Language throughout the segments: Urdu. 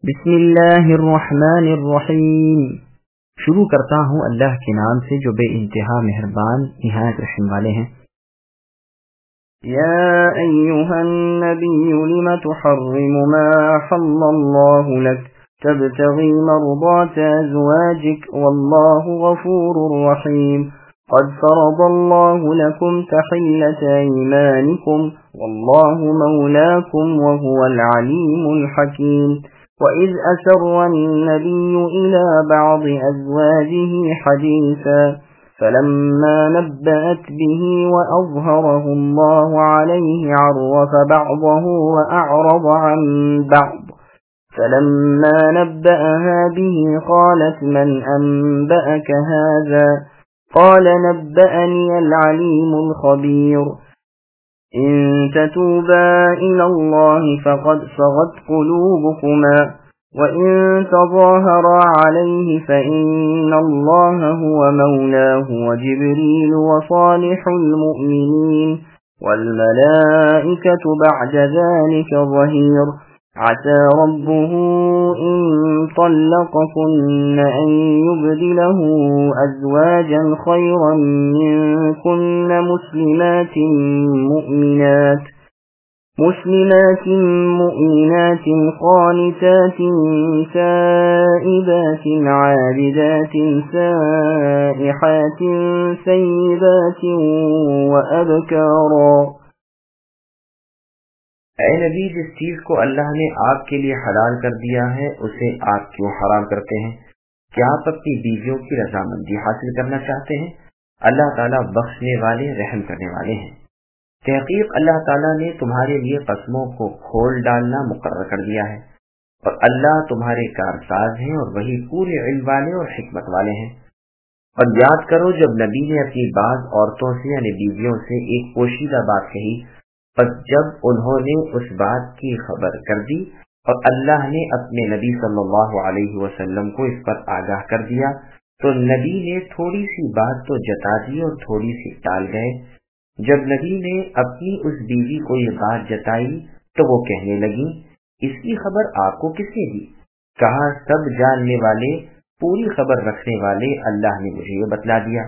بسم اللہ الرحمن الرحیم۔ شروع کرتا ہوں اللہ کے نام سے جو بے انتہا مہربان نہایت رحم والے ہیں۔ یا ایھا النبی لم تحرم ما حل اللہ لک تبتغی مرضات ازواجک واللہ غفور رحیم۔ قد فرض اللہ لکم تحلة ایمانکم واللہ مولاکم وهو العلیم الحکیم۔ وَإِذْ أَسَرَّ النَّبِيُّ إِلَى بَعْضِ أَزْوَاجِهِ حَدِيثًا فَلَمَّا نَبَّأَتْ بِهِ وَأَظْهَرَهُ اللَّهُ عَلَيْهِ عَرَّفَ بَعْضَهُ وَأَعْرَضَ عَن بَعْضٍ فَلَمَّا نَبَّأَهَا بِهِ قَالَتْ مَنْ أَنبَأَكَ هَذَا قَالَ نَبَّأَنِيَ الْعَلِيمُ الْخَبِيرُ۔ إن تتوبا إلى الله فقد صغت قلوبكما وإن تظاهرا عليه فإن الله هو مولاه وجبريل وصالح المؤمنين والملائكة بعد ذلك ظهير۔ عسى ربه إن طلقكن أن يبدله أزواجا خيرا منكن مسلمات مؤمنات قانتات تائبات عابدات سائحات ثيبات وأبكارا۔ اے نبی، جس چیز کو اللہ نے آپ کے لیے حلال کر دیا ہے اسے آپ کیوں حرام کرتے ہیں؟ کیا آپ اپنی بیویوں کی رضامندی حاصل کرنا چاہتے ہیں؟ اللہ تعالیٰ بخشنے والے رحم کرنے والے ہیں۔ تحقیق اللہ تعالیٰ نے تمہارے لیے قسموں کو کھول ڈالنا مقرر کر دیا ہے، اور اللہ تمہارے کارساز ہیں اور وہی پورے علم والے اور حکمت والے ہیں۔ اور یاد کرو جب نبی نے اپنی بعض عورتوں سے یعنی بیویوں سے ایک پوشیدہ بات کہی، پس جب انہوں نے اس بات کی خبر کر دی اور اللہ نے اپنے نبی صلی اللہ علیہ وسلم کو اس پر آگاہ کر دیا تو نبی نے تھوڑی سی بات تو جتا دی اور تھوڑی سی ٹال گئے۔ جب نبی نے اپنی اس بیوی کو یہ بات جتائی تو وہ کہنے لگی، اس کی خبر آپ کو کس نے دی؟ کہا، سب جاننے والے پوری خبر رکھنے والے اللہ نے مجھے یہ بتلا دیا۔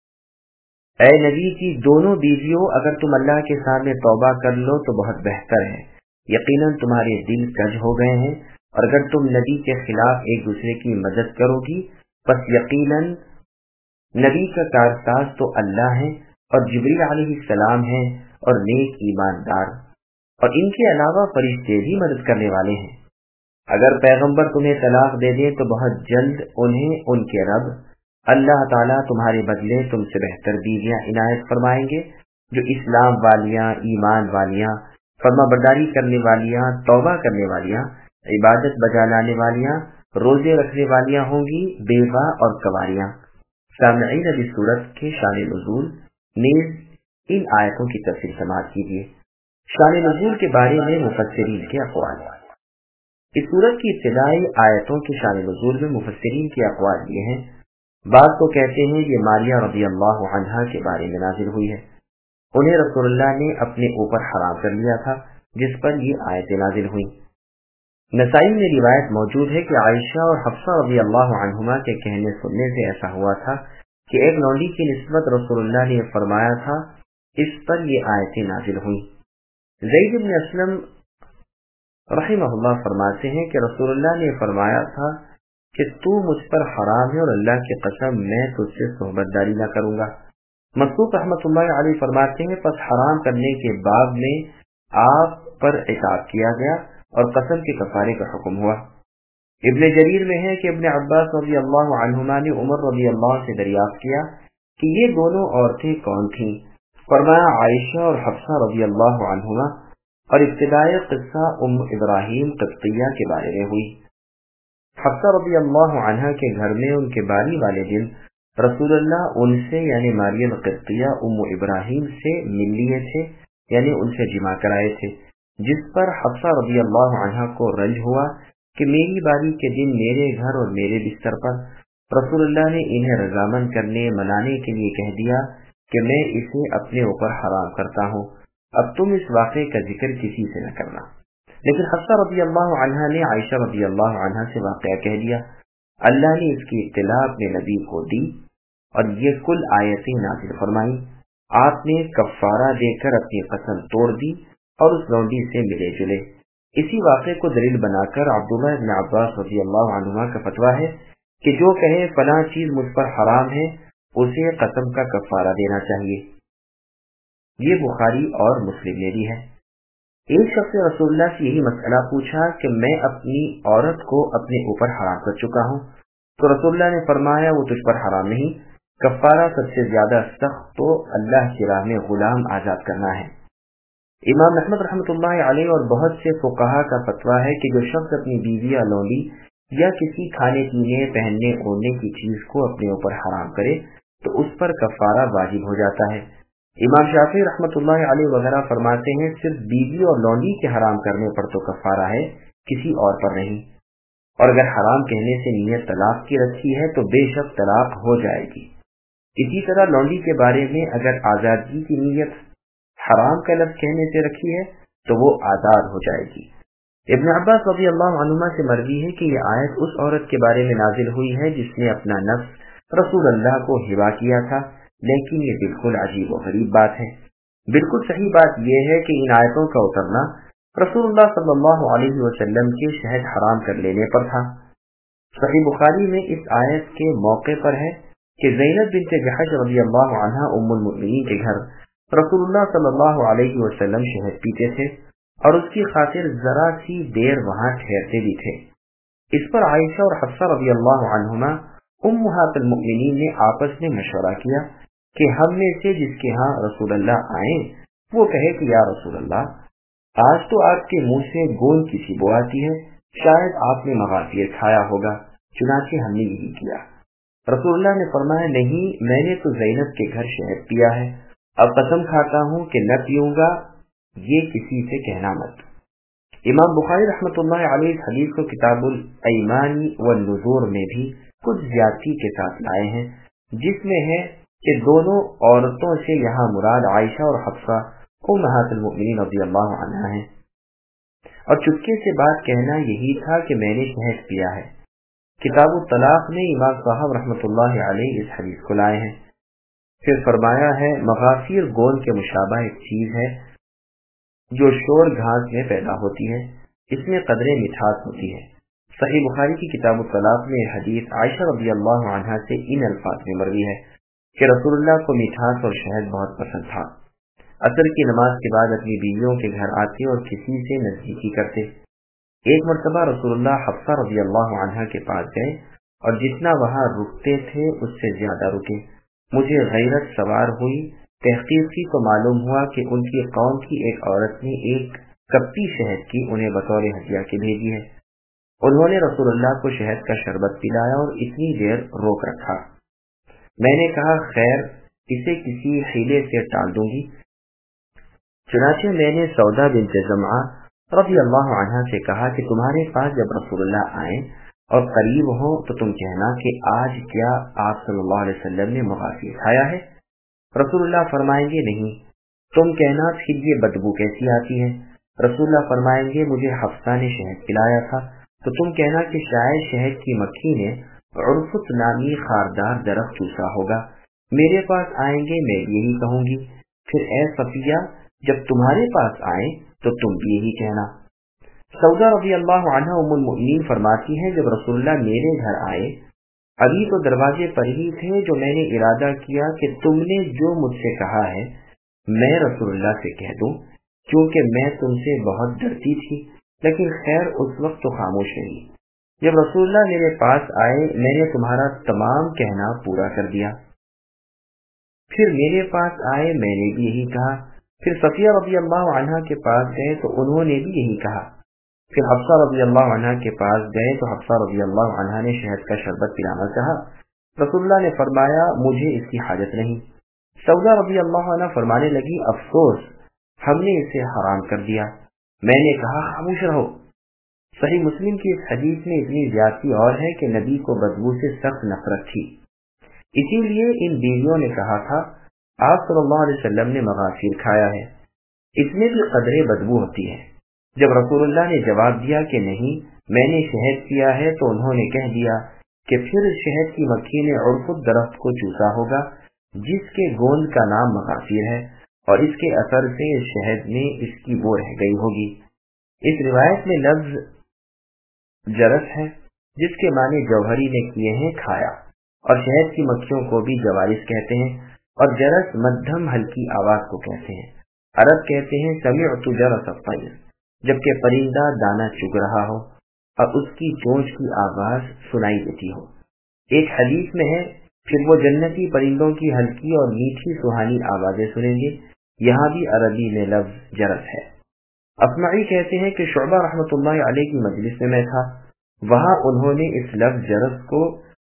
اے نبی کی دونوں بیویوں، اگر تم اللہ کے سامنے توبہ کر لو تو بہت بہتر ہے، یقیناً تمہارے دل کج ہو گئے ہیں، اور اگر تم نبی کے خلاف ایک دوسرے کی مدد کرو گی پس یقیناً نبی کا کارساز تو اللہ ہے اور جبریل علیہ السلام ہیں اور نیک ایماندار، اور ان کے علاوہ فرشتے بھی مدد کرنے والے ہیں۔ اگر پیغمبر تمہیں طلاق دے دے تو بہت جلد انہیں ان کے رب اللہ تعالیٰ تمہارے بدلے تم سے بہتر بیویاں عنایت فرمائیں گے، جو اسلام والیاں، ایمان والیاں، فرما برداری کرنے والیاں، توبہ کرنے والیاں، عبادت بجا لانے والیاں، روزے رکھنے والیاں ہوں گی، بیوہ اور کنواریاں۔ سامعین ابھی سورت کے شان نزول نیز ان آیتوں کی تفصیل سماعت کیجیے۔ شان نزول کے بارے میں مفسرین کے اقوال۔ اس سورت کی ابتدائی آیتوں کے شان نزول میں مفسرین کے اقوال یہ ہیں۔ بعض تو کہتے ہیں یہ ماریہ رضی اللہ عنہا کے بارے میں نازل ہوئی ہے، انہیں رسول اللہ نے اپنے اوپر حرام کر لیا تھا جس پر یہ آیتیں نازل ہوئیں۔ نسائی میں روایت موجود ہے کہ عائشہ اور حفصہ رضی اللہ عنہما کے کہنے سننے سے ایسا ہوا تھا کہ ایک لونڈی کی نسبت رسول اللہ نے فرمایا تھا، اس پر یہ آیتیں نازل ہوئیں۔ زید بن اسلم رحمہ اللہ فرماتے ہیں کہ رسول اللہ نے فرمایا تھا کہ تو مجھ پر حرام ہے اور اللہ کی قسم میں تجھ سے صحبت داری نہ کروں گا۔ مسعود رحمۃ اللہ علیہ فرماتے ہیں پس حرام کرنے کے باب میں آپ پر عتاب کیا گیا اور قسم کے کفارے کا حکم ہوا۔ ابن جریر میں ہے کہ ابن عباس رضی اللہ عنہما نے عمر رضی اللہ سے دریافت کیا کہ یہ دونوں عورتیں کون تھیں؟ فرمایا عائشہ اور حفصہ رضی اللہ عنہما، اور ابتدائی قصہ ام ابراہیم قبطیہ کے بارے میں ہوئی۔ حفصہ رضی اللہ عنہا کے گھر میں ان کے باری والے دن رسول اللہ ان سے یعنی مریم قبطیہ ام ابراہیم سے مل لیے تھے، یعنی ان سے جمع کرائے تھے، جس پر حفصہ رضی اللہ عنہا کو رنج ہوا کہ میری باری کے دن میرے گھر اور میرے بستر پر رسول اللہ نے انہیں رضامند کرنے منانے کے لیے کہہ دیا کہ میں اسے اپنے اوپر حرام کرتا ہوں، اب تم اس واقعے کا ذکر کسی سے نہ کرنا۔ لیکن حفصہ رضی اللہ عنہا نے عائشہ رضی اللہ عنہا سے واقعہ کہہ دیا. اللہ نے اس کی اطلاع اپنے نبی کو دی اور یہ کل آیتیں نازل فرمائیں. آپ نے کفارہ دے کر اپنی قسم توڑ دی اور اس لونڈی سے ملے جلے. اسی واقعے کو دلیل بنا کر عبداللہ ابن عباس رضی اللہ عنہما کا فتویٰ ہے کہ جو کہے فلاں چیز مجھ پر حرام ہے اسے قسم کا کفارہ دینا چاہیے. یہ بخاری اور مسلم میں بھی ہے. ایک شخص نے رسول اللہ سے یہی مسئلہ پوچھا کہ میں اپنی عورت کو اپنے اوپر حرام کر چکا ہوں. تو رسول اللہ نے فرمایا وہ تجھ پر حرام نہیں، کفارہ سب سے زیادہ سخت تو اللہ کی راہ میں غلام آزاد کرنا ہے. امام احمد رحمۃ اللہ علیہ اور بہت سے فقہا کا فتویٰ ہے کہ جو شخص اپنی بیوی یا لونڈی یا کسی کھانے پینے پہننے اوڑھنے کی چیز کو اپنے اوپر حرام کرے تو اس پر کفارہ واجب ہو جاتا ہے. امام شافعی رحمۃ اللہ علیہ وغیرہ فرماتے ہیں صرف بیوی اور لونڈی کے حرام کرنے پر تو کفارہ ہے، کسی اور پر نہیں. اور اگر حرام کہنے سے نیت طلاق کی رکھی ہے تو بے شک طلاق ہو جائے گی. اسی طرح لونڈی کے بارے میں اگر آزادگی کی نیت حرام کا لفظ کہنے سے رکھی ہے تو وہ آزاد ہو جائے گی. ابن عباس رضی اللہ عنہما سے مروی ہے کہ یہ آیت اس عورت کے بارے میں نازل ہوئی ہے جس نے اپنا نفس رسول اللہ کو ہبہ کیا تھا. لیکن یہ بالکل عجیب و غریب بات ہے. بالکل صحیح بات یہ ہے کہ ان آیتوں کا اترنا رسول اللہ صلی اللہ علیہ وسلم کے شہد حرام کر لینے پر تھا. صحیح بخاری میں اس آیت کے موقع پر ہے کہ زینب بنت جحش رضی اللہ عنہا ام المؤمنین کے گھر رسول اللہ صلی اللہ علیہ وسلم شہد پیتے تھے اور اس کی خاطر ذرا سی دیر وہاں ٹھہرتے بھی تھے. اس پر عائشہ اور حفصہ رضی اللہ عنہما امہات المؤمنین نے آپس میں مشورہ کیا کہ ہم میں سے جس کے ہاں رسول اللہ آئیں وہ کہے کہ یا رسول اللہ آج تو آپ کے منہ سے گوند کی سی بو آتی ہے، شاید آپ نے مغافیر کھایا ہوگا. چنانچہ ہم نے یہی کیا. رسول اللہ نے فرمایا نہیں، میں نے تو زینب کے گھر شہد پیا ہے، اب قسم کھاتا ہوں کہ نہ پیوں گا، یہ کسی سے کہنا مت. امام بخاری رحمۃ اللہ علیہ اس حدیث کو کتاب الایمان والنذور میں بھی کچھ زیادتی کے ساتھ لائے ہیں، جس میں ہے کہ دونوں عورتوں سے یہاں مراد عائشہ اور حفصہ امہات المؤمنین رضی اللہ عنہا ہیں. اور چپکے سے بات کہنا یہی تھا کہ میں نے شہد پیا ہے. کتاب الطلاق میں امام صاحب رحمۃ اللہ علیہ اس حدیث کو لائے ہیں. پھر فرمایا ہے مغافیر گوند کے مشابہ ایک چیز ہے جو شور گھاس میں پیدا ہوتی ہے، اس میں قدرے مٹھاس ہوتی ہے. صحیح بخاری کی کتاب الطلاق میں حدیث عائشہ رضی اللہ عنہا سے ان الفاظ میں مروی ہے کہ رسول اللہ کو میٹھاس اور شہد بہت پسند تھا. عصر کی نماز کے بعد اپنی بیویوں کے گھر آتے اور کسی سے نزدیکی کرتے. ایک مرتبہ رسول اللہ حفصہ رضی اللہ عنہا کے پاس گئے اور جتنا وہاں رکتے تھے اس سے زیادہ رکے. مجھے غیرت سوار ہوئی. تحقیق کی تو معلوم ہوا کہ ان کی قوم کی ایک عورت نے ایک کپی شہد کی انہیں بطور ہدیہ کے بھیجی ہے. انہوں نے رسول اللہ کو شہد کا شربت پلایا اور اتنی دیر روک رکھا. میں نے کہا خیر اسے کسی حیلے سے ٹال دوں گی. چنانچہ میں نے سودا بنت زمعہ رضی اللہ عنہا سے کہا کہ تمہارے پاس جب رسول اللہ آئیں اور قریب ہوں تو تم کہنا کہ آج کیا آپ صلی اللہ علیہ وسلم نے مغافیر کھایا ہے؟ رسول اللہ فرمائیں گے نہیں. تم کہنا پھر یہ بدبو کیسی آتی ہے؟ رسول اللہ فرمائیں گے مجھے حفصہ نے شہد پلایا تھا. تو تم کہنا کہ شاید شہد کی مکھی نے عرفت نامی خاردار درخت چوسا ہوگا. میرے پاس آئیں گے میں یہی کہوں گی. پھر اے صفیہ جب تمہارے پاس آئیں تو تم بھی یہی کہنا. سودا رضی اللہ عنہ ام المؤمنین فرماتی ہیں جب رسول اللہ میرے گھر آئے ابھی تو دروازے پر ہی تھے جو میں نے ارادہ کیا کہ تم نے جو مجھ سے کہا ہے میں رسول اللہ سے کہہ دوں، کیونکہ میں تم سے بہت ڈرتی تھی. لیکن خیر اس وقت تو خاموش رہی. جب رسول اللہ میرے پاس آئے میں نے تمہارا تمام کہنا پورا کر دیا. پھر میرے پاس آئے میں نے بھی یہی کہا. پھر صفیہ رضی اللہ عنہ کے پاس گئے تو انہوں نے بھی یہی کہا. پھر حفصہ رضی اللہ عنہ کے پاس گئے تو حفصہ رضی اللہ عنہ نے شہد کا شربت پلانا چاہا. رسول اللہ نے فرمایا مجھے اس کی حاجت نہیں. سودا رضی اللہ عنہ فرمانے لگی افسوس ہم نے اسے حرام کر دیا. میں نے کہا خاموش رہو. صحیح مسلم کی اس حدیث میں اتنی زیادتی اور ہے کہ نبی کو بدبو سے سخت نفرت تھی، اسی لیے ان بیویوں نے کہا تھا آپ صلی اللہ علیہ وسلم نے مغافیر کھایا ہے. اس میں بھی قدرے بدبو ہوتی ہے. جب رسول اللہ نے جواب دیا کہ نہیں میں نے شہد پیا ہے تو انہوں نے کہہ دیا کہ پھر شہد کی مکھی نے عرفد درخت کو چوسا ہوگا جس کے گوند کا نام مغافیر ہے، اور اس کے اثر سے شہد میں اس کی بو رہ گئی ہوگی۔ اس روایت میں لفظ جرس ہے جس کے معنی جوہری نے کیے ہیں کھایا، اور شہد کی مکھیوں کو بھی جوارس کہتے ہیں، اور جرس مدھم ہلکی آواز کو کہتے ہیں۔ عرب کہتے ہیں سمعت جرس الطیر، جبکہ پرندہ دانا چگ رہا ہو اور اس کی چونچ کی آواز سنائی دیتی ہو۔ ایک حدیث میں ہے پھر وہ جنتی پرندوں کی ہلکی اور میٹھی سہانی آوازیں سنیں گے۔ یہاں بھی عربی میں لفظ جرس ہے۔ اصمعی کہتے ہیں کہ شعبہ رحمۃ اللہ علیہ کی مجلس میں تھا، وہاں انہوں نے اس لفظ جرس کو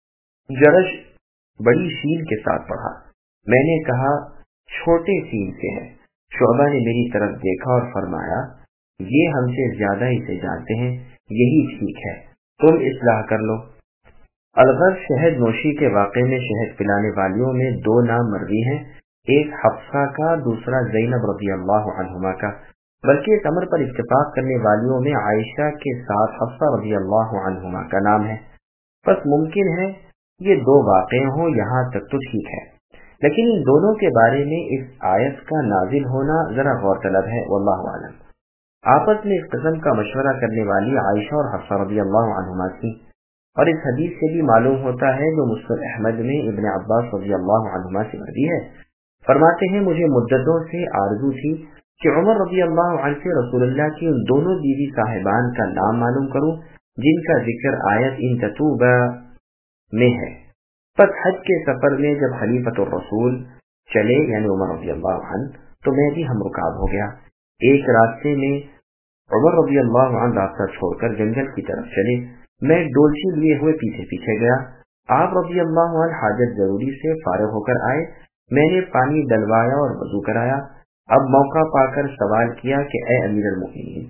جرش بڑی شین کے ساتھ پڑھا۔ میں نے کہا چھوٹے سین سے ہے۔ شعبہ نے میری طرف دیکھا اور فرمایا یہ ہم سے زیادہ اسے جانتے ہیں، یہی ٹھیک ہے، تم اصلاح کر لو۔ الغرض شہد نوشی کے واقعے میں شہد پلانے والیوں میں دو نام مروی ہیں، ایک حفصہ کا، دوسرا زینب رضی اللہ عنہما کا، بلکہ اس امر پر اتفاق کرنے والیوں میں عائشہ کے ساتھ حفصہ رضی اللہ عنہما کا نام ہے۔ بس ممکن ہے یہ دو واقعے ہوں، یہاں تک تو ٹھیک ہے، لیکن ان دونوں کے بارے میں اس آیت کا نازل ہونا ذرا غور طلب ہے، واللہ اعلم۔ آپس میں اس قسم کا مشورہ کرنے والی عائشہ اور حفصہ رضی اللہ عنہما تھی، اور اس حدیث سے بھی معلوم ہوتا ہے جو مسند احمد میں ابن عباس رضی اللہ عنہما سے مروی ہے، فرماتے ہیں مجھے مدتوں سے آرزو تھی کہ عمر رضی اللہ عنہ سے رسول اللہ کی ان دونوں بیوی صاحبان کا نام معلوم کروں جن کا ذکر آیت ان تتوبا میں ہے۔ پس حج کے سفر میں جب خلیفۃ الرسول چلے یعنی عمر رضی اللہ عنہ تو میں بھی ہم رکاب ہو گیا۔ ایک راستے میں عمر رضی اللہ عنہ راستہ چھوڑ کر جنگل کی طرف چلے، میں ڈولچی لیے ہوئے پیچھے پیچھے گیا۔ آپ رضی اللہ عنہ حاجت ضروری سے فارغ ہو کر آئے، میں نے پانی ڈلوایا اور وضو کرایا۔ اب موقع پا کر سوال کیا کہ اے امیر المؤمنین،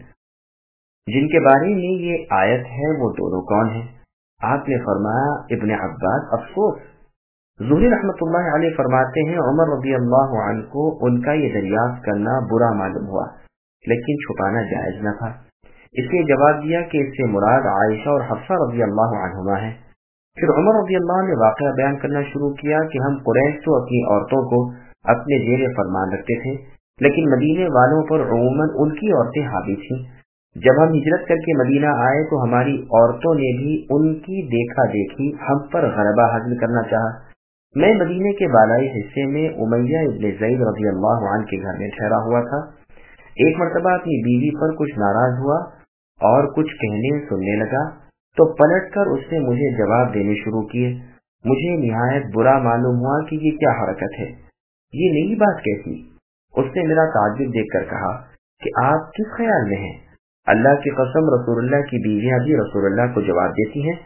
جن کے بارے میں یہ آیت ہے وہ دونوں کون ہیں؟ آپ نے فرمایا ابن عباس۔ افسوس، زہری رحمۃ اللہ علیہ فرماتے ہیں عمر رضی اللہ عنہ کو ان کا یہ دریافت کرنا برا معلوم ہوا، لیکن چھپانا جائز نہ تھا۔ اس نے جواب دیا کہ اس سے مراد عائشہ اور حفصہ رضی اللہ عنہما ہے۔ پھر عمر رضی اللہ عنہ نے واقعہ بیان کرنا شروع کیا کہ ہم قریش تو اپنی عورتوں کو اپنے زیر فرمان رکھتے تھے، لیکن مدینے والوں پر عموماً ان کی عورتیں حاوی تھیں۔ جب ہم ہجرت کر کے مدینہ آئے تو ہماری عورتوں نے بھی ان کی دیکھا دیکھی ہم پر غلبہ حاصل کرنا چاہا۔ میں مدینے کے بالائی حصے میں امیہ ابن زید رضی اللہ عنہ کے گھر میں ٹھہرا ہوا تھا۔ ایک مرتبہ اپنی بیوی پر کچھ ناراض ہوا اور کچھ کہنے سننے لگا تو پلٹ کر اس نے مجھے جواب دینے شروع کیے۔ مجھے نہایت برا معلوم ہوا کہ یہ کیا حرکت ہے، یہ نئی بات کیسی؟ اس نے میرا تعجب دیکھ کر کہا کہ آپ کس خیال میں ہیں؟ اللہ کی قسم رسول اللہ کی بیویاں بھی رسول اللہ کو جواب دیتی ہیں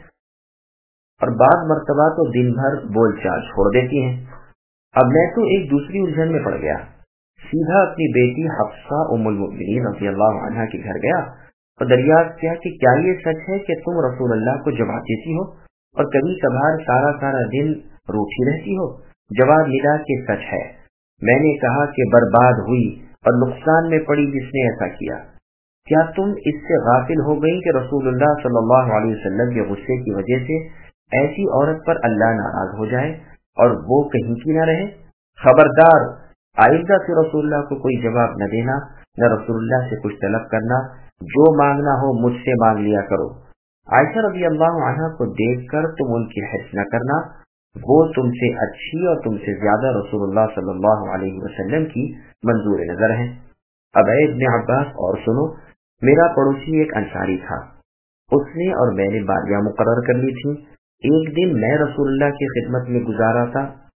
اور بعض مرتبہ تو دن بھر بول چال چھوڑ دیتی ہیں۔ اب میں تو ایک دوسری الجھن میں پڑ گیا، سیدھا اپنی بیٹی حفصہ ام المؤمنین رضی اللہ عنہا کے گھر گیا اور دریافت کیا کہ کیا یہ سچ ہے کہ تم رسول اللہ کو جواب دیتی ہو اور کبھی کبھار سارا دن روٹھی رہتی ہو؟ جواب ملا کہ سچ ہے۔ میں نے کہا کہ برباد ہوئی اور نقصان میں پڑی جس نے ایسا کیا۔ کیا تم اس سے غافل ہو گئی کہ رسول اللہ صلی اللہ علیہ وسلم کے غصے کی وجہ سے ایسی عورت پر اللہ ناراض ہو جائے اور وہ کہیں کی نہ رہے؟ خبردار، آئندہ سے رسول اللہ کو کوئی جواب نہ دینا، نہ رسول اللہ سے کچھ طلب کرنا، جو مانگنا ہو مجھ سے مانگ لیا کرو۔ عائشہ رضی اللہ عنہا کو دیکھ کر تم ان کی حرص نہ کرنا، وہ تم سے اچھی اور تم سے زیادہ رسول اللہ صلی اللہ علیہ وسلم کی منظور نظر ہیں۔ اب اے ابن عباس اور سنو، میرا پڑوسی ایک انصاری تھا، اس نے اور میں نے باریاں مقرر کر لی تھی۔ ایک دن میں رسول اللہ کی خدمت میں گزارا تھا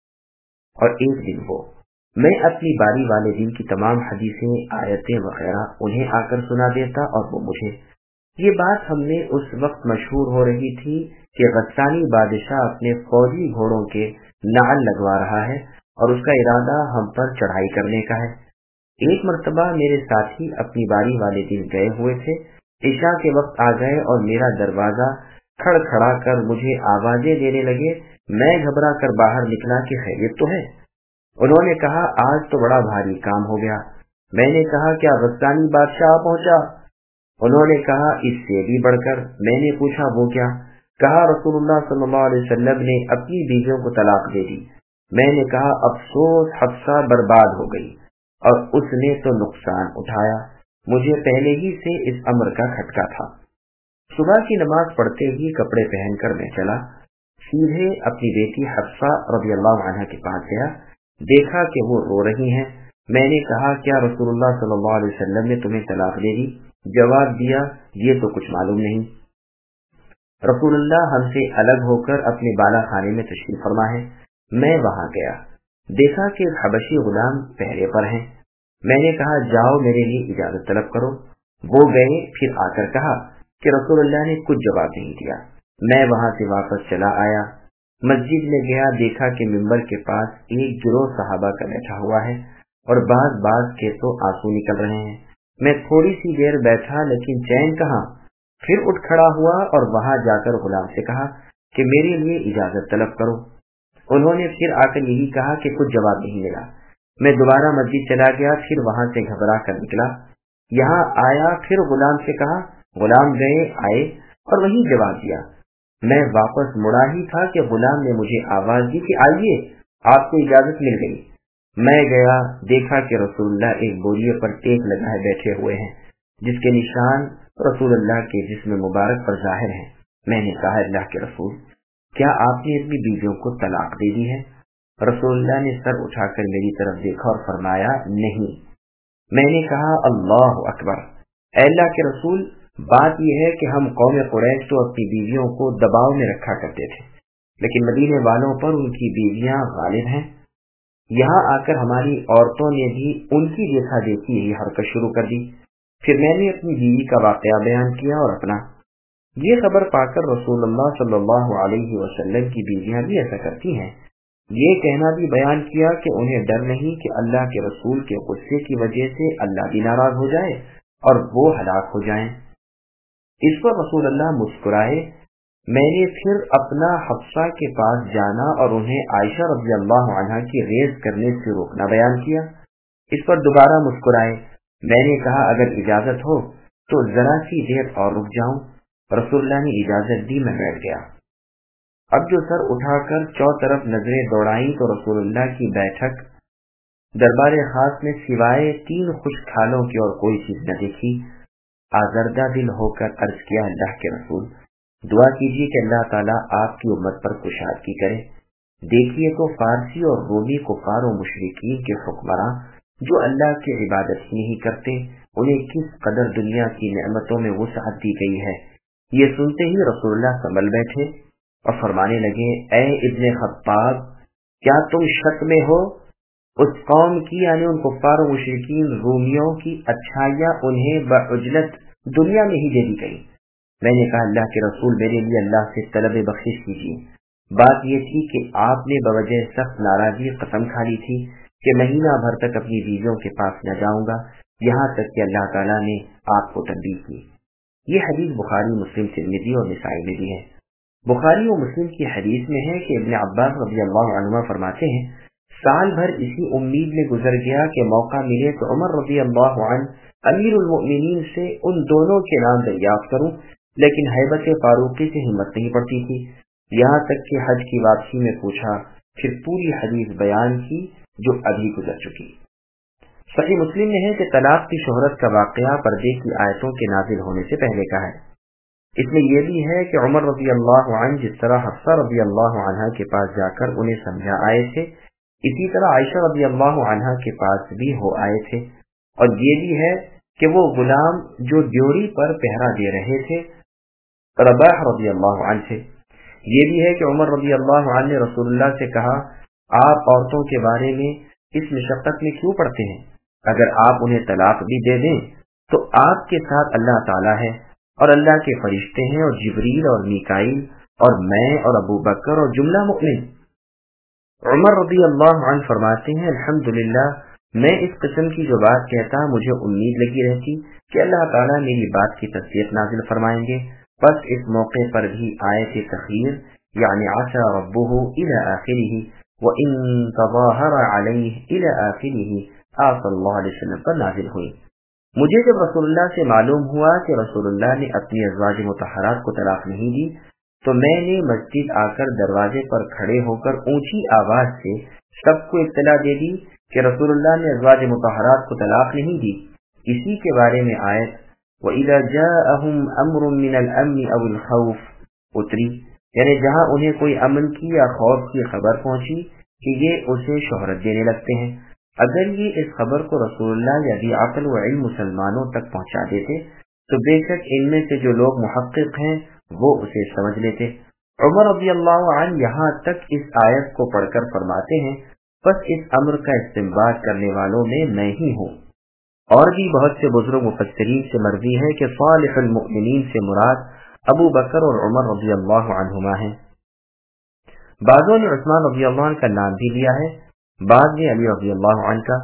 اور ایک دن وہ۔ میں اپنی باری والے دن کی تمام حدیثیں، آیتیں وغیرہ انہیں آ کر سنا دیتا اور وہ مجھے۔ یہ بات ہم نے اس وقت مشہور ہو رہی تھی کہ غسانی بادشاہ اپنے فوجی گھوڑوں کے نعل لگوا رہا ہے اور اس کا ارادہ ہم پر چڑھائی کرنے کا ہے۔ ایک مرتبہ میرے ساتھی اپنی باری والے دن گئے ہوئے تھے، عشاء کے وقت آ گئے اور میرا دروازہ کھڑکھڑا کر مجھے آوازیں دینے لگے۔ میں گھبرا کر باہر نکلا کہ خیریت تو ہے؟ انہوں نے کہا آج تو بڑا بھاری کام ہو گیا۔ میں نے کہا کیا غسانی بادشاہ پہنچا؟ انہوں نے کہا اس سے بھی بڑھ کر۔ میں نے پوچھا وہ کیا؟ کہا رسول اللہ صلی اللہ علیہ وسلم نے اپنی بیویوں کو طلاق دے دی۔ میں نے کہا افسوس، حفصہ برباد ہو گئی اور اس نے تو نقصان اٹھایا، مجھے پہلے ہی سے اس امر کا کھٹکا تھا۔ صبح کی نماز پڑھتے ہی کپڑے پہن کر میں چلا، سیدھے اپنی بیٹی حفصہ رضی اللہ عنہ کے پاس گیا، دیکھا کہ وہ رو رہی ہیں۔ میں نے کہا کیا رسول اللہ صلی اللہ علیہ وسلم نے تمہیں طلاق دے دی؟ جواب دیا یہ تو کچھ معلوم نہیں۔ رسول اللہ ہم سے الگ ہو کر اپنے بالا خانے میں تشریف فرما ہے۔ میں وہاں گیا، دیکھا کہ حبشی غلام پہرے پر ہیں۔ میں نے کہا جاؤ میرے لیے اجازت طلب کرو۔ وہ گئے، پھر آ کر کہا کہ رسول اللہ نے کچھ جواب نہیں دیا۔ میں وہاں سے واپس چلا آیا، مسجد میں گیا، دیکھا کہ ممبر کے پاس ایک گروہ صحابہ کا بیٹھا ہوا ہے اور بعض کے تو آنسو نکل رہے ہیں۔ میں تھوڑی سی دیر بیٹھا لیکن چین کہاں، پھر اٹھ کھڑا ہوا اور وہاں جا کر غلام سے کہا کہ میرے لیے اجازت طلب کرو۔ انہوں نے پھر آ کر یہی کہا کہ کچھ جواب نہیں ملا۔ میں دوبارہ مسجد چلا گیا، پھر وہاں سے گھبرا کر نکلا، یہاں آیا، پھر غلام سے کہا، غلام گئے آئے اور وہی جواب دیا۔ میں واپس مڑا ہی تھا کہ غلام نے مجھے آواز دی کہ آئیے آپ کو اجازت مل گئی۔ میں گیا، دیکھا کہ رسول اللہ ایک بوریے پر ٹیک لگائے بیٹھے ہوئے ہیں جس کے نشان رسول اللہ کے جسم مبارک پر ظاہر ہیں۔ میں نے کہا اللہ کے رسول کیا آپ نے اپنی بیویوں کو طلاق دے دی ہے؟ رسول اللہ نے سر اٹھا کر میری طرف دیکھا اور فرمایا نہیں۔ میں نے کہا اللہ اکبر، اے اللہ کے رسول بات یہ ہے کہ ہم قوم قریش تو اپنی بیویوں کو دباؤ میں رکھا کرتے تھے، لیکن مدینے والوں پر ان کی بیویاں غالب ہیں۔ یہاں آ کر ہماری عورتوں نے بھی ان کی دیکھا دیکھی یہی حرکت شروع کر دی۔ پھر میں نے اپنی بیوی کا واقعہ بیان کیا اور اپنا۔ یہ خبر پا کر رسول اللہ صلی اللہ علیہ وسلم کی بیویاں بھی ایسا کرتی ہیں۔ یہ کہنا بھی بیان کیا کہ انہیں ڈر نہیں کہ اللہ کے رسول کے غصے کی وجہ سے اللہ بھی ناراض ہو جائے اور وہ ہلاک ہو جائیں۔ اس پر رسول اللہ مسکرائے۔ میں نے پھر اپنا حفصہ کے پاس جانا اور انہیں عائشہ رضی اللہ عنہا کی ریز کرنے سے روکنا بیان کیا۔ اس پر دوبارہ مسکرائے۔ میں نے کہا اگر اجازت ہو تو ذرا سی دیر اور رک جاؤں۔ رسول اللہ نے اجازت دی، میں بیٹھ گیا۔ اب جو سر اٹھا کر چوطرف نظریں دوڑائیں تو رسول اللہ کی بیٹھک دربار خاص میں سوائے 3 خشک کھالوں کی اور کوئی چیز نہ دیکھی۔ آزردہ دل ہو کر عرض کیا اللہ کے رسول دعا کیجیے کہ اللہ تعالیٰ آپ کی امت پر کشادگی کرے۔ دیکھیے تو فارسی اور رومی کفار و مشرکین کے حکمراں جو اللہ کی عبادت ہی نہیں کرتے، انہیں کس قدر دنیا کی نعمتوں میں وسعت دی گئی ہے۔ یہ سنتے ہی رسول اللہ سنبھل بیٹھے اور فرمانے لگے اے ابن خطاب کیا تم شک میں ہو؟ اس قوم کی یعنی ان کفار و مشرکین رومیوں کی اچھائیاں انہیں بعجلت دنیا میں ہی دے دی گئی۔ میں نے کہا اللہ کے رسول میرے لیے اللہ سے طلب بخشش کیجیے۔ بات یہ تھی کہ آپ نے بوجہ سخت ناراضی قسم کھا لی تھی کہ مہینہ بھر تک اپنی بیویوں کے پاس نہ جاؤں گا، یہاں تک کہ اللہ تعالیٰ نے آپ کو تنبیہ کی۔ یہ حدیث بخاری، مسلم، ترمذی اور نسائی میں بھی ہے۔ بخاری و مسلم کی حدیث میں ہے کہ ابن عباس رضی اللہ عنہ فرماتے ہیں سال بھر اسی امید میں گزر گیا کہ موقع ملے تو عمر رضی اللہ عنہ امیر المؤمنین سے ان دونوں کے نام دریافت کروں، لیکن ہیبت فاروقی سے ہمت نہیں پڑتی تھی، یہاں تک کہ حج کی واپسی میں پوچھا، پھر پوری حدیث بیان کی جو ابھی گزر چکی۔ صحیح مسلم میں ہے کہ طلاق کی شہرت کا واقعہ پردے کی آیتوں کے نازل ہونے سے پہلے کا ہے۔ اس میں یہ بھی ہے کہ عمر رضی اللہ عنہ جس طرح حفصہ رضی اللہ عنہ کے پاس جا کر انہیں سمجھا آئے تھے، اسی طرح عائشہ رضی اللہ عنہ کے پاس بھی ہو آئے تھے، اور یہ بھی ہے کہ وہ غلام جو ڈیوری پر پہرا دے رہے تھے رباح رضی اللہ عنہ تھے۔ یہ بھی ہے کہ عمر رضی اللہ عنہ نے رسول اللہ سے کہا آپ عورتوں کے بارے میں اس مشقت میں کیوں پڑتے ہیں؟ اگر آپ انہیں طلاق بھی دے دیں تو آپ کے ساتھ اللہ تعالیٰ ہے اور اللہ کے فرشتے ہیں اور جبریل اور میکائیل اور میں اور ابو بکر اور جملہ مؤمن۔ عمر رضی اللہ عنہ فرماتے ہیں الحمدللہ میں اس قسم کی جو بات کہتا مجھے امید لگی رہتی کہ اللہ تعالیٰ میری بات کی تصدیق نازل فرمائیں گے، بس اس موقع پر بھی آیت تخیر یعنی عسى ربه الى آخره وَإِن تَظَاهَرَ عَلَيْهِ الى آخره آپ صلی اللہ علیہ وسلم پر نازل ہوئی۔ مجھے جب رسول اللہ سے معلوم ہوا کہ رسول اللہ نے اپنی ازواج مطہرات کو طلاق نہیں دی تو میں نے مسجد آ کر دروازے پر کھڑے ہو کر اونچی آواز سے سب کو اطلاع دے دی کہ رسول اللہ نے ازواج مطہرات کو طلاق نہیں دی۔ اسی کے بارے میں آیت وَإِذَا جَاءَهُمْ أَمْرٌ مِّنَ الْأَمْنِ أَوِ الْخَوْفِ اتری، یعنی جہاں انہیں کوئی امن کی یا خوف کی خبر پہنچی کہ یہ اسے شہرت دینے لگتے ہیں۔ اگر یہ اس خبر کو رسول اللہ یا ذی عقل و علم مسلمانوں تک پہنچا دیتے تو بے شک ان میں سے جو لوگ محقق ہیں وہ اسے سمجھ لیتے۔ عمر رضی اللہ عنہ یہاں تک اس آیت کو پڑھ کر فرماتے ہیں بس اس امر کا استنباط کرنے والوں میں میں ہی ہوں۔ اور بھی بہت سے بزرگ مفسرین سے مروی ہے کہ صالح المؤمنین سے مراد ابو بکر اور عمر رضی اللہ عنہما ہیں۔ بعضوں نے عثمان رضی اللہ عنہ کا نام بھی لیا ہے، بعد میں علی رضی اللہ عنہ کا۔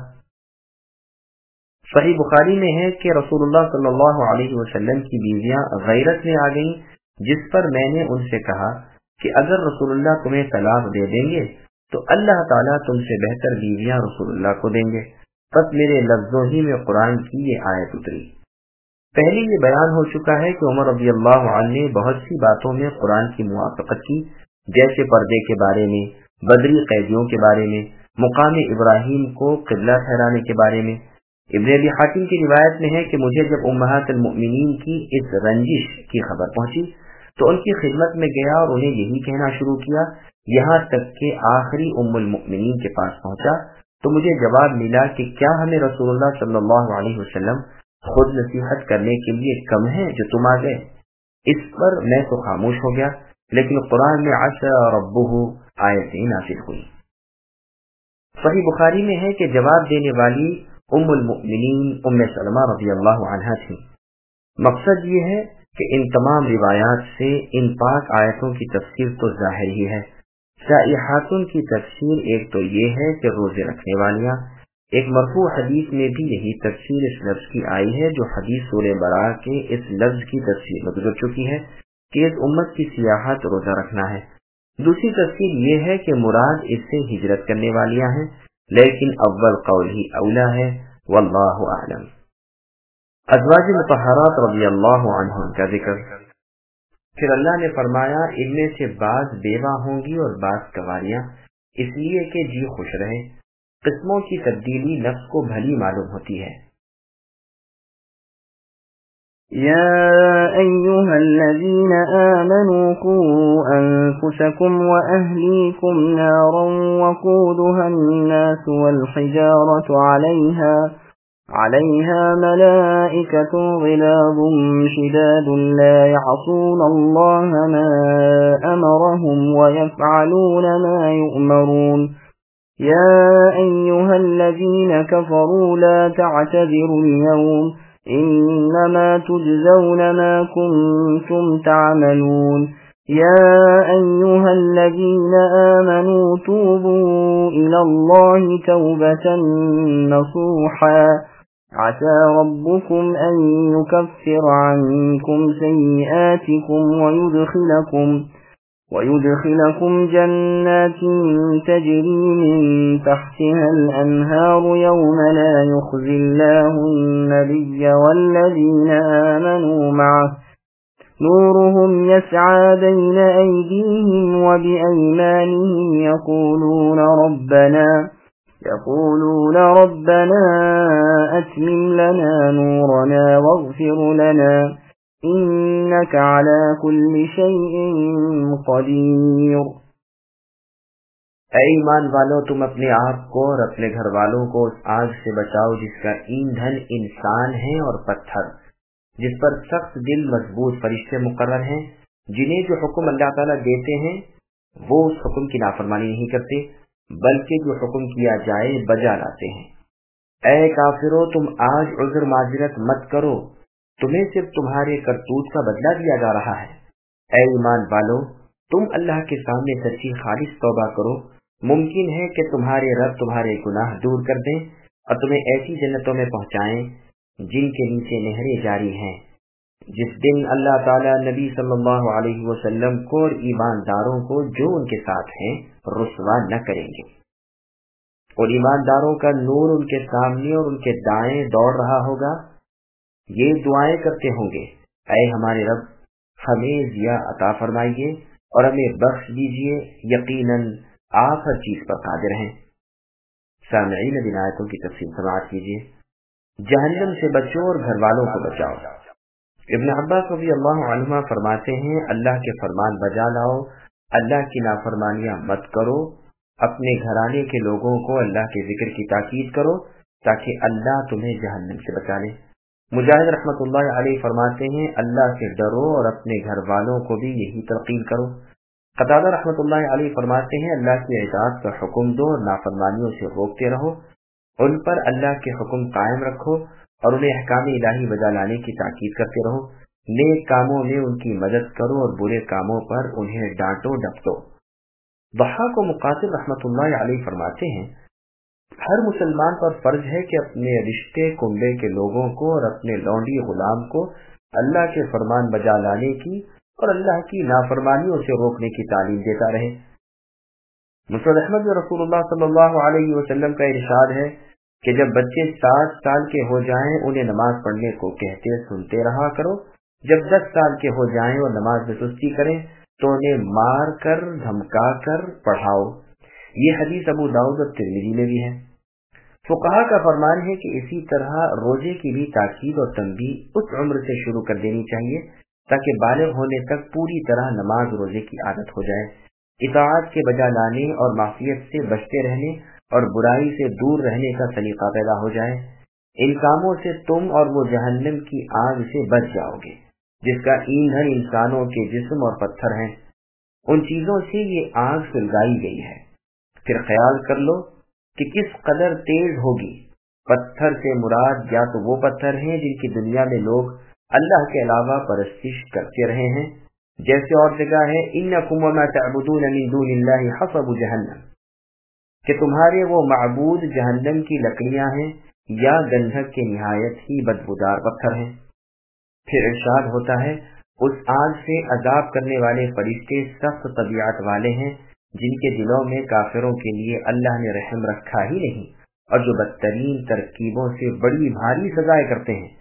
صحیح بخاری میں ہے کہ رسول اللہ صلی اللہ علیہ وسلم کی بیویاں غیرت میں آ گئیں، جس پر میں نے ان سے کہا کہ اگر رسول اللہ تمہیں طلاق دے دیں گے تو اللہ تعالیٰ تم سے بہتر بیویاں رسول اللہ کو دیں گے۔ بس میرے لفظوں ہی میں قرآن کی یہ آیت اتری۔ پہلے یہ بیان ہو چکا ہے کہ عمر رضی اللہ عنہ نے بہت سی باتوں میں قرآن کی موافقت کی، جیسے پردے کے بارے میں، بدری قیدیوں کے بارے میں، مقام ابراہیم کو قبلہ ٹھہرانے کے بارے میں۔ ابن ابی حاتم کی روایت میں ہے کہ مجھے جب امہات المؤمنین کی اس رنجش کی خبر پہنچی تو ان کی خدمت میں گیا اور انہیں یہی کہنا شروع کیا، یہاں تک کہ آخری ام المؤمنین کے پاس پہنچا تو مجھے جواب ملا کہ کیا ہمیں رسول اللہ صلی اللہ علیہ وسلم خود نصیحت کرنے کے لیے کم ہے جو تم آ گئے؟ اس پر میں تو خاموش ہو گیا، لیکن قرآن میں عسى ربہ آیتیں نازل ہوئی۔ صحیح بخاری میں ہے کہ جواب دینے والی ام المؤمنین ام سلمہ رضی اللہ عنہا تھی۔ مقصد یہ ہے کہ ان تمام روایات سے ان پاک آیتوں کی تفسیر تو ظاہر ہی ہے۔ سائحاتن کی تفسیر ایک تو یہ ہے کہ روزے رکھنے والیاں، ایک مرفوع حدیث میں بھی یہی تفسیر اس لفظ کی آئی ہے جو حدیث سورہ براءہ کے اس لفظ کی تفسیر میں گزر چکی ہے کہ اس امت کی سیاحت روزہ رکھنا ہے۔ دوسری تفسیر یہ ہے کہ مراد اس سے ہجرت کرنے والیاں ہیں، لیکن اول قول ہی اولا ہے، واللہ اعلم۔ ازواج مطہرات رضی اللہ عنہن کا ذکر۔ پھر اللہ نے فرمایا ان میں سے بعض بیوہ ہوں گی اور بعض کنواریاں، اس لیے کہ جی خوش رہے۔ قسموں کی تبدیلی نفس کو بھلی معلوم ہوتی ہے۔ يا أيها الذين آمنوا قوا أنفسكم وأهليكم نارا وقودها الناس والحجارة عليها ملائكة غلاظ شداد لا يعصون الله ما أمرهم ويفعلون ما يؤمرون يا أيها الذين كفروا لا تعتذروا اليوم إنما تجزون ما كنتم تعملون يا أيها الذين آمنوا توبوا إلى الله توبة نصوحا عسى ربكم أن يكفر عنكم سيئاتكم ويدخلكم جنات تجري من تحتها الأنهار يوم لا يخزي الله النبي والذين آمنوا معه نورهم يسعى بين أيديهم وبأيمانهم يقولون ربنا أتمم لنا نورنا واغفر لنا إنك على كل شيء قدير۔ اے ایمان والو، تم اپنے آپ کو اور اپنے گھر والوں کو اس آگ سے بچاؤ جس کا ایندھن انسان ہے اور پتھر، جس پر سخت دل مضبوط فرشتے مقرر ہیں، جنہیں جو حکم اللہ تعالیٰ دیتے ہیں وہ اس حکم کی نافرمانی نہیں کرتے بلکہ جو حکم کیا جائے بجا لاتے ہیں۔ اے کافرو، تم آج عذر معذرت مت کرو، تمہیں صرف تمہارے کرتوت کا بدلہ دیا جا رہا ہے۔ اے ایمان والو، تم اللہ کے سامنے سچی خالص توبہ کرو، ممکن ہے کہ تمہارے رب تمہارے گناہ دور کر دیں اور تمہیں ایسی جنتوں میں پہنچائیں جن کے نیچے نہریں جاری ہیں، جس دن اللہ تعالیٰ نبی صلی اللہ علیہ وسلم کو اور ایمانداروں کو جو ان کے ساتھ ہیں رسوا نہ کریں گے۔ اور ایمانداروں کا نور ان کے سامنے اور ان کے دائیں دوڑ رہا ہوگا، یہ دعائیں کرتے ہوں گے، اے ہمارے رب ہمیں ضیاء عطا فرمائیے اور ہمیں بخش دیجیے، یقیناً آپ ہر چیز پر قادر ہیں۔ سامعین اب ان آیتوں کی تفصیل سماعت کیجیے۔ جہنم سے بچو اور گھر والوں کو بچاؤ۔ ابن عباس رضی اللہ عنہما فرماتے ہیں اللہ کے فرمان بجا لاؤ، اللہ کی نافرمانیاں مت کرو، اپنے گھرانے کے لوگوں کو اللہ کے ذکر کی تاکید کرو تاکہ اللہ تمہیں جہنم سے بچا لے۔ مجاہد رحمۃ اللہ علیہ فرماتے ہیں اللہ سے ڈرو اور اپنے گھر والوں کو بھی یہی تلقین کرو۔ قتادہ رحمۃ اللہ علیہ فرماتے ہیں اللہ کی اطاعت کا حکم دو اور نافرمانیوں سے روکتے رہو، ان پر اللہ کے حکم قائم رکھو اور انہیں احکام الہی بجا لانے کی تاکید کرتے رہو، نیک کاموں میں ان کی مدد کرو اور برے کاموں پر انہیں ڈانٹو ڈپٹو۔ ضحاک و مقاتل رحمۃ اللہ علیہ فرماتے ہیں ہر مسلمان پر فرض ہے کہ اپنے رشتے کنبے کے لوگوں کو اور اپنے لونڈی غلام کو اللہ کے فرمان بجا لانے کی اور اللہ کی نافرمانیوں سے روکنے کی تعلیم دیتا رہے۔ مسند احمد میں رسول اللہ صلی اللہ علیہ وسلم کا ارشاد ہے کہ جب بچے 7 سال کے ہو جائیں انہیں نماز پڑھنے کو کہتے سنتے رہا کرو، جب 10 سال کے ہو جائیں اور نماز میں سستی کریں تو انہیں مار کر دھمکا کر پڑھاؤ۔ یہ حدیث ابو داؤد اور ترمذی میں بھی ہے۔ فقہا کا فرمان ہے کہ اسی طرح روزے کی بھی تاکید اور تنبیہ اس عمر سے شروع کر دینی چاہیے تاکہ بالغ ہونے تک پوری طرح نماز روزے کی عادت ہو جائے، اطاعت کے بجا لانے اور معصیت سے بچتے رہنے اور برائی سے دور رہنے کا سلیقہ پیدا ہو جائے۔ ان کاموں سے تم اور وہ جہنم کی آگ سے بچ جاؤ گے جس کا ایندھن انسانوں کے جسم اور پتھر ہیں، ان چیزوں سے یہ آگ سلگائی گئی ہے۔ پھر خیال کر لو کہ کس قدر تیز ہوگی۔ پتھر سے مراد یا تو وہ پتھر ہیں جن کی دنیا میں لوگ اللہ کے علاوہ پرستش کرتے رہے ہیں، جیسے اور جگہ ہے انکم وما تعبدون من دون اللہ حصب جہنم، کہ تمہارے وہ معبود جہنم کی لکڑیاں ہیں یا گندھک کے نہایت ہی بدبودار پتھر ہیں۔ پھر ارشاد ہوتا ہے اس آگ سے عذاب کرنے والے فرشتے سخت طبیعت والے ہیں جن کے دلوں میں کافروں کے لیے اللہ نے رحم رکھا ہی نہیں اور جو بدترین ترکیبوں سے بڑی بھاری سزائیں کرتے ہیں،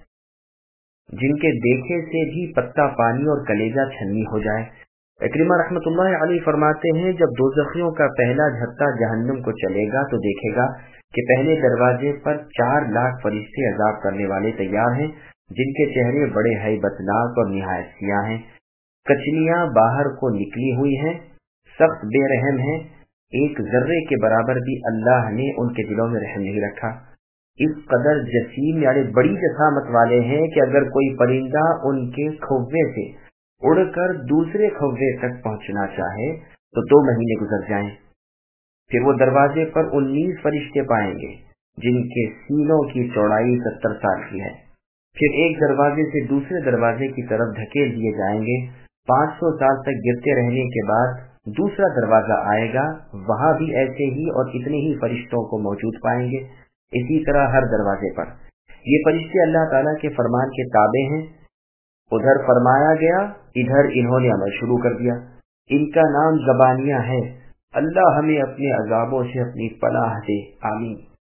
جن کے دیکھے سے بھی پتا پانی اور کلیجہ چھنی ہو جائے۔ اکرمہ رحمۃ اللہ علیہ فرماتے ہیں جب دوزخیوں کا پہلا جھٹکا جہنم کو چلے گا تو دیکھے گا کہ پہلے دروازے پر 4 لاکھ فرشتے عذاب کرنے والے تیار ہیں جن کے چہرے بڑے ہیبت ناک اور نہایت سیاہ ہیں، کچلیاں باہر کو نکلی ہوئی ہیں، سخت بے رحم ہیں، ایک ذرے کے برابر بھی اللہ نے ان کے دلوں میں رحم نہیں رکھا۔ اس قدر جسیم یعنی بڑی جسامت والے ہیں کہ اگر کوئی پرندہ ان کے کھوے سے اڑ کر دوسرے کھوے تک پہنچنا چاہے تو 2 مہینے گزر جائیں۔ پھر وہ دروازے پر 19 فرشتے پائیں گے جن کے سینوں کی چوڑائی 70 سال کی ہے۔ پھر ایک دروازے سے دوسرے دروازے کی طرف دھکیل دیے جائیں گے، 500 سال تک گرتے رہنے کے بعد دوسرا دروازہ آئے گا، وہاں بھی ایسے ہی اور اتنے ہی فرشتوں کو موجود پائیں گے۔ اسی طرح ہر دروازے پر یہ فرشتے اللہ تعالیٰ کے فرمان کے تابع ہیں، ادھر فرمایا گیا ادھر انہوں نے عمل شروع کر دیا۔ ان کا نام زبانیہ ہے۔ اللہ ہمیں اپنے عذابوں سے اپنی پناہ دے، آمین۔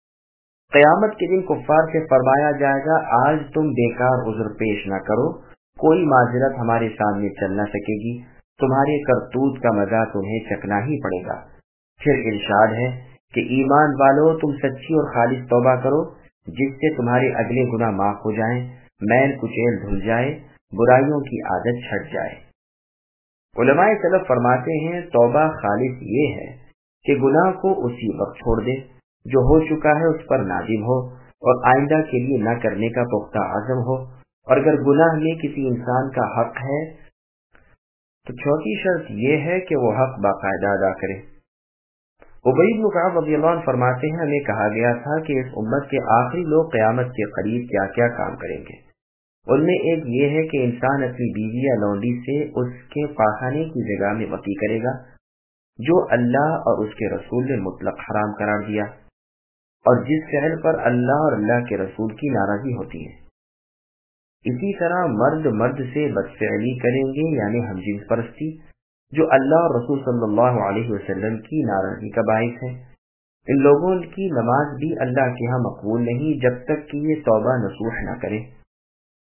قیامت کے دن کفار سے فرمایا جائے گا آج تم بیکار عذر پیش نہ کرو، کوئی معذرت ہمارے سامنے چل نہ سکے گی، تمہارے کرتوت کا مزہ تمہیں چکنا ہی پڑے گا۔ پھر ارشاد ہے کہ ایمان والو تم سچی اور خالص توبہ کرو جس سے تمہارے اگلے گناہ معاف ہو جائیں، میل کچیل دھل جائے، برائیوں کی عادت چھٹ جائے۔ علماء سلف فرماتے ہیں توبہ خالص یہ ہے کہ گناہ کو اسی وقت چھوڑ دے جو ہو چکا ہے، اس پر نادم ہو اور آئندہ کے لیے نہ کرنے کا پختہ عزم ہو، اور اگر گناہ میں کسی انسان کا حق ہے تو چوتھی شرط یہ ہے کہ وہ حق باقاعدہ ادا کرے۔ ابی بن کعب رضی اللہ عنہ فرماتے ہیں ہمیں کہا گیا تھا کہ اس امت کے آخری لوگ قیامت کے قریب کیا کیا کام کریں گے۔ ان میں ایک یہ ہے کہ انسان اپنی بیوی یا لونڈی سے اس کے پاخانے کی جگہ میں وقی کرے گا جو اللہ اور اس کے رسول نے مطلق حرام قرار دیا اور جس فعل پر اللہ اور اللہ کے رسول کی ناراضی ہوتی ہے۔ اسی طرح مرد سے بدفعلی کریں گے یعنی ہم جنس پرستی، جو اللہ اور رسول صلی اللہ علیہ وسلم کی ناراضی کا باعث ہے۔ ان لوگوں کی نماز بھی اللہ کے ہاں مقبول نہیں جب تک کہ یہ توبہ نصوح نہ کرے۔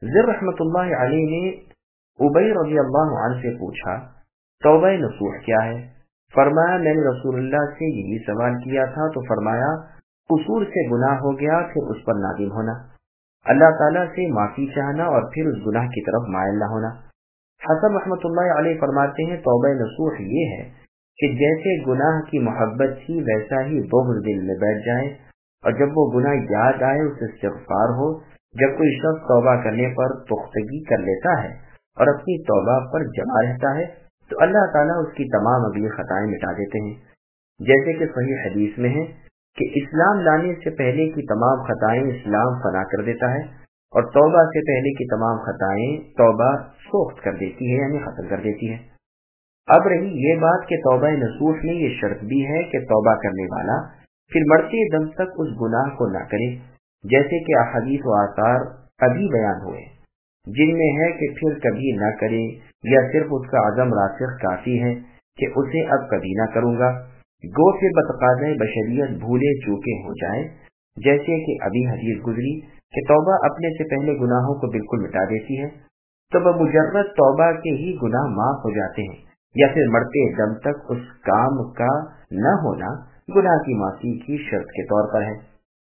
ज़र रहमत अल्लाह अलैह ने उबई रज़ी अल्लाह अन्हु से पूछा, तौबा नसूह क्या है? फरमाया, मैंने रसूलुल्लाह से यही सवाल किया था तो फरमाया, कसूर से गुनाह हो गया फिर उस पर नादिम होना, अल्लाह ताला से माफी चाहना और फिर उस गुनाह की तरफ मायल न होना। हसन रहमतुल्लाह अलैह फरमाते हैं, तौबा नसूह ये है कि जैसे गुनाह की मोहब्बत थी वैसा ही बुग़्ज़ दिल में बैठ जाए और जब वो गुनाह याद आए उसे इस्तिग़फ़ार हो। जब कोई शख्स तौबा करने पर पुख्तगी कर लेता है और अपनी तौबा पर जमा रहता है तो अल्लाह ताला उसकी तमाम अगली खताएं मिटा देते हैं। जैसे कि सही हदीस में है कि इस्लाम लाने से पहले की तमाम खताएं इस्लाम फना कर देता है और तौबा से पहले की तमाम खताएं तौबा सोख्त कर देती है, यानी खत्म कर देती है। अब रही ये बात कि तौबा नसूह में ये शर्त भी है कि तौबा करने वाला फिर मरते दम तक उस गुनाह को न करे, जैसे कि अहदीस व आसार अभी बयान हुए, जिनमें है कि फिर कभी न करे या सिर्फ उसका अज़म रासिख काफी है कि उसे अब कभी न करूंगा, गो फिर बतकाज़े बशरियत भूले चूके हो जाए। जैसे कि अभी हदीस गुजरी कि तौबा अपने से पहले गुनाहों को बिल्कुल मिटा देती है, तो बमुजर्रद तौबा के ही गुनाह माफ हो जाते हैं या फिर मरते दम तक उस काम का न होना गुनाह की माफी की शर्त के तौर पर है।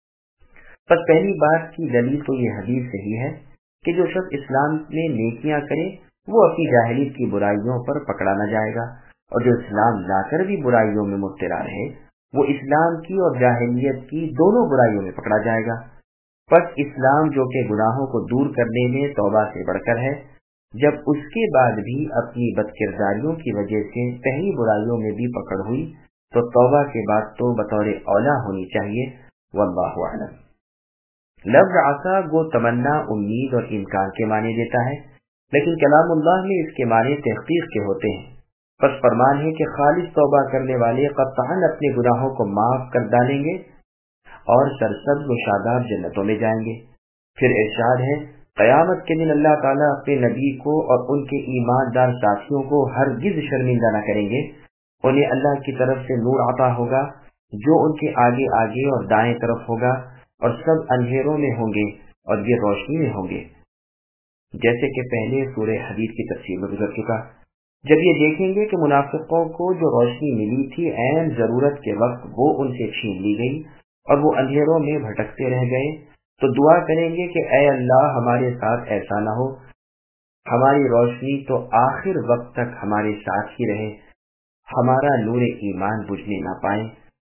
बस पहली बात की दलील तो ये हदीस सही है कि जो शख्स इस्लाम में नेकियां करे वो अपनी जाहिलियत की बुराइयों पर पकड़ा न जाएगा और जो इस्लाम लाकर भी बुराइयों में मुब्तला रहे वो इस्लाम की और जाहिलियत की दोनों बुराइयों में पकड़ा जाएगा। बस इस्लाम जो कि गुनाहों को दूर करने में तौबा से बढ़कर है, जब उसके बाद भी अपनी बदकिरदारियों की वजह से पहली बुराइयों में भी पकड़ हुई तो तौबा के बाद तो बतौर औला होनी चाहिए। वल्लाहु अअलम। लफ्ज़ आसा गो तमन्ना, उम्मीद और इम्कान के माने देता है, लेकिन कलामुल्लाह में इसके माने तहकीक के होते हैं। बस फरमान है कि खालिस तौबा करने वाले क़त्अन अपने गुनाहों को माफ कर डालेंगे और सरसब्ज़ व शादाब जन्नतों में जाएंगे। फिर इरशाद है, क़यामत के दिन अल्लाह ताला अपने नबी को और उनके ईमानदार साथियों को हरगिज़ शर्मिंदा न करेंगे। उन्हें अल्लाह की तरफ से नूर आता होगा जो उनके आगे आगे और दाएं तरफ होगा और सब अंधेरों में होंगे और ये रोशनी में होंगे, जैसे कि पहले सूरह हदीद की तफसीर में गुजर चुका। जब ये देखेंगे कि मुनाफिकों को जो रोशनी मिली थी ऐन जरूरत के वक्त वो उनसे छीन ली गई और वो अंधेरों में भटकते रह गए, तो दुआ करेंगे कि ऐ अल्लाह हमारे साथ ऐसा न हो, हमारी रोशनी तो आखिर वक्त तक हमारे साथ ही रहे, हमारा नूर ईमान बुझने न पाए।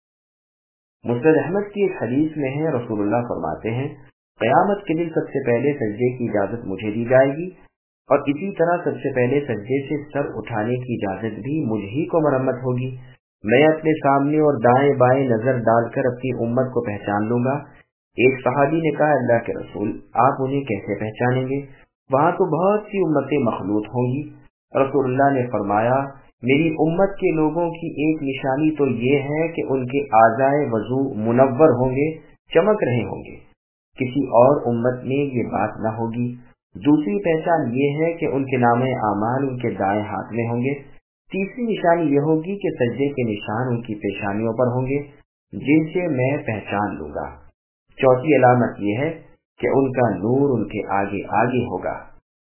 मुस्नद अहमद की एक हदीस में है, रसूलुल्लाह फरमाते हैं, क़यामत के दिन सबसे पहले सजदे की इजाजत मुझे दी जाएगी और इसी तरह सबसे पहले सजदे से सर उठाने की इजाजत भी मुझ ही को मरम्मत होगी। मैं अपने सामने और दाएं बाएं नजर डालकर अपनी उम्मत को पहचान लूंगा। एक सहाबी ने कहा, अल्लाह के रसूल आप उन्हें कैसे पहचानेंगे? वहां तो बहुत सी उम्मतें मखलूत होंगी। रसूलुल्लाह ने फरमाया, मेरी उम्मत के लोगों की एक निशानी तो ये है कि उनके आज़ाए वजू मुनव्वर होंगे, चमक रहे होंगे, किसी और उम्मत में ये बात न होगी। दूसरी पहचान ये है कि उनके नामे आमाल उनके दाएं हाथ में होंगे। तीसरी निशानी ये होगी कि सजदे के निशान उनकी पेशानियों पर होंगे, जिनसे मैं पहचान लूंगा। चौथी अलामत ये है कि उनका नूर उनके आगे आगे होगा।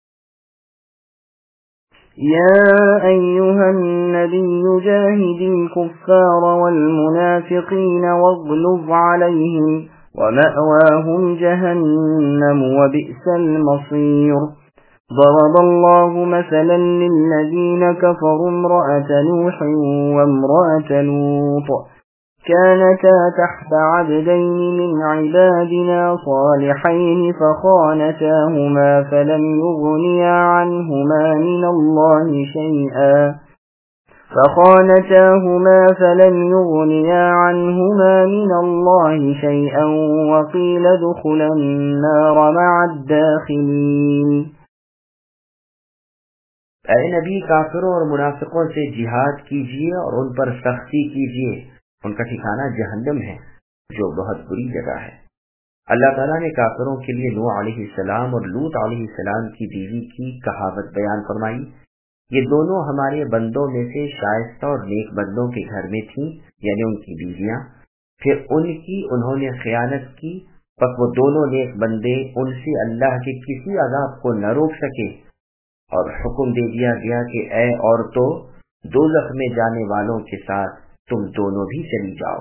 या अय्युहन नबिय्यु जाहिदिल कुफ्फार वल मुनाफिकीन वग़्लुज़ अलैहिम वमअवाहुम जहन्नम वबि'सल मसीर। ضرب الله مثلا للذين كفروا امرأة نوح وامرأة لوط كانتا تحت عبدين من عبادنا صالحين فخانتاهما فلم يغنيا عنهما من الله شيئا وقيل ادخلا النار مع الداخلين۔ اے نبی کافروں اور منافقوں سے جہاد کیجیے اور ان پر سختی کیجیے، ان کا ٹھکانہ جہنم ہے جو بہت بری جگہ ہے۔ اللہ تعالیٰ نے کافروں کے لیے نوح علیہ السلام اور لوط علیہ السلام کی بیوی کی کہاوت بیان فرمائی۔ یہ دونوں ہمارے بندوں میں سے شائستہ اور نیک بندوں کے گھر میں تھیں، یعنی ان کی بیویاں، پھر ان کی انہوں نے خیانت کی پس وہ دونوں نیک بندے ان سے اللہ کے کسی عذاب کو نہ روک سکے، اور حکم دے دیا گیا کہ اے عورتوں، دوزخ میں جانے والوں کے ساتھ تم دونوں بھی چلی جاؤ۔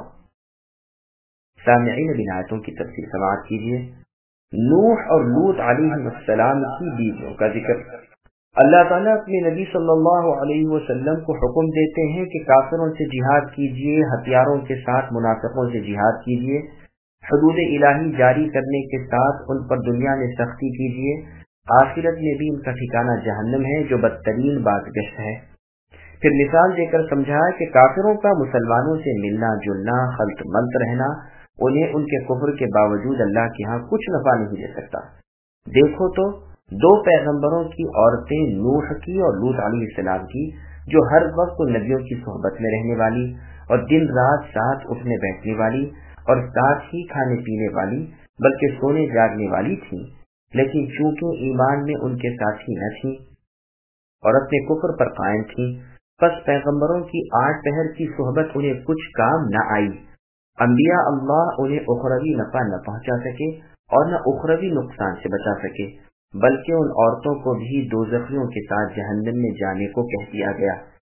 سامعین اب آیتوں کی تفسیر سماعت کیجیے۔ نوح اور لوط علیہ السلام کی بیویوں کا ذکر۔ اللہ تعالیٰ اپنے نبی صلی اللہ علیہ وسلم کو حکم دیتے ہیں کہ کافروں سے جہاد کیجیے، ہتھیاروں کے ساتھ منافقوں سے جہاد کیجیے، حدود الہی جاری کرنے کے ساتھ ان پر دنیا میں سختی کیجیے، آخرت میں بھی ان کا ٹھکانہ جہنم ہے جو بدترین بازگشت ہے۔ پھر مثال دے کر سمجھایا کہ کافروں کا مسلمانوں سے ملنا جلنا، خلط ملط رہنا انہیں ان کے کفر کے باوجود اللہ کے ہاں کچھ نفع نہیں دے سکتا۔ دیکھو تو دو پیغمبروں کی عورتیں، نوح کی اور لوط علیہ السلام کی، جو ہر وقت نبیوں کی صحبت میں رہنے والی اور دن رات ساتھ اٹھنے بیٹھنے والی اور ساتھ ہی کھانے پینے والی بلکہ سونے جاگنے والی تھیں، لیکن چونکہ ایمان میں ان کے ساتھی نہ تھیں اور اپنے کفر پر قائم تھیں، پس پیغمبروں کی 8 پہر کی صحبت انہیں کچھ کام نہ آئی۔ انبیاء اللہ انہیں اخروی نفع نہ پہنچا سکے اور نہ اخروی نقصان سے بچا سکے، بلکہ ان عورتوں کو بھی دوزخیوں کے ساتھ جہنم میں جانے کو کہہ دیا گیا۔